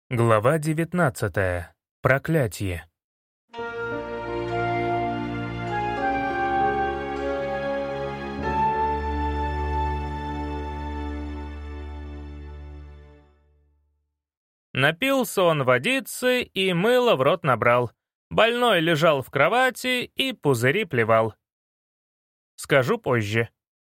Глава 19. Проклятие. Напился он водицы и мыло в рот набрал. Больной лежал в кровати и пузыри плевал. Скажу позже.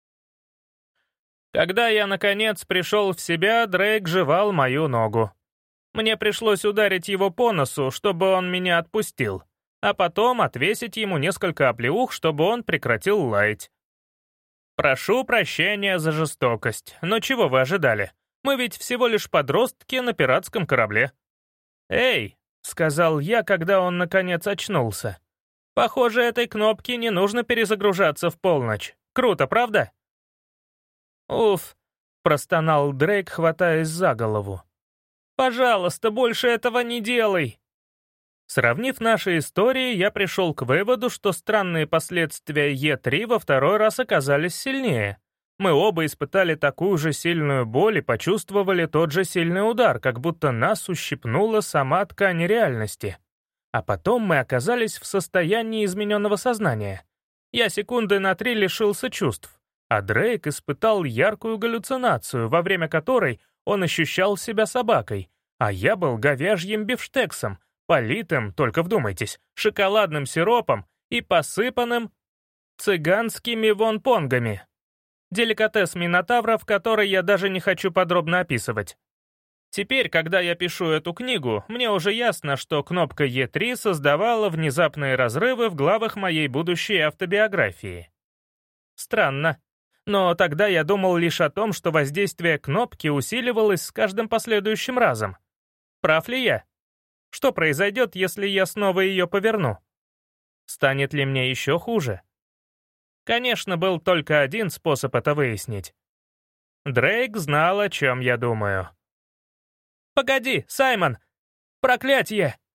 Когда я, наконец, пришел в себя, Дрейк жевал мою ногу. Мне пришлось ударить его по носу, чтобы он меня отпустил, а потом отвесить ему несколько оплеух, чтобы он прекратил лаять. Прошу прощения за жестокость, но чего вы ожидали? Мы ведь всего лишь подростки на пиратском корабле. «Эй», — сказал я, когда он наконец очнулся. «Похоже, этой кнопке не нужно перезагружаться в полночь. Круто, правда?» «Уф», — простонал Дрейк, хватаясь за голову. «Пожалуйста, больше этого не делай!» Сравнив наши истории, я пришел к выводу, что странные последствия Е3 во второй раз оказались сильнее. Мы оба испытали такую же сильную боль и почувствовали тот же сильный удар, как будто нас ущипнула сама ткань реальности. А потом мы оказались в состоянии измененного сознания. Я секунды на 3 лишился чувств, а Дрейк испытал яркую галлюцинацию, во время которой он ощущал себя собакой, а я был говяжьим бифштексом, политым, только вдумайтесь, шоколадным сиропом и посыпанным цыганскими вонпонгами. Деликатес минотавров, который я даже не хочу подробно описывать. Теперь, когда я пишу эту книгу, мне уже ясно, что кнопка Е3 создавала внезапные разрывы в главах моей будущей автобиографии. Странно. Но тогда я думал лишь о том, что воздействие кнопки усиливалось с каждым последующим разом. Прав ли я? Что произойдет, если я снова ее поверну? Станет ли мне еще хуже? Конечно, был только один способ это выяснить. Дрейк знал, о чем я думаю. «Погоди, Саймон! Проклятье!»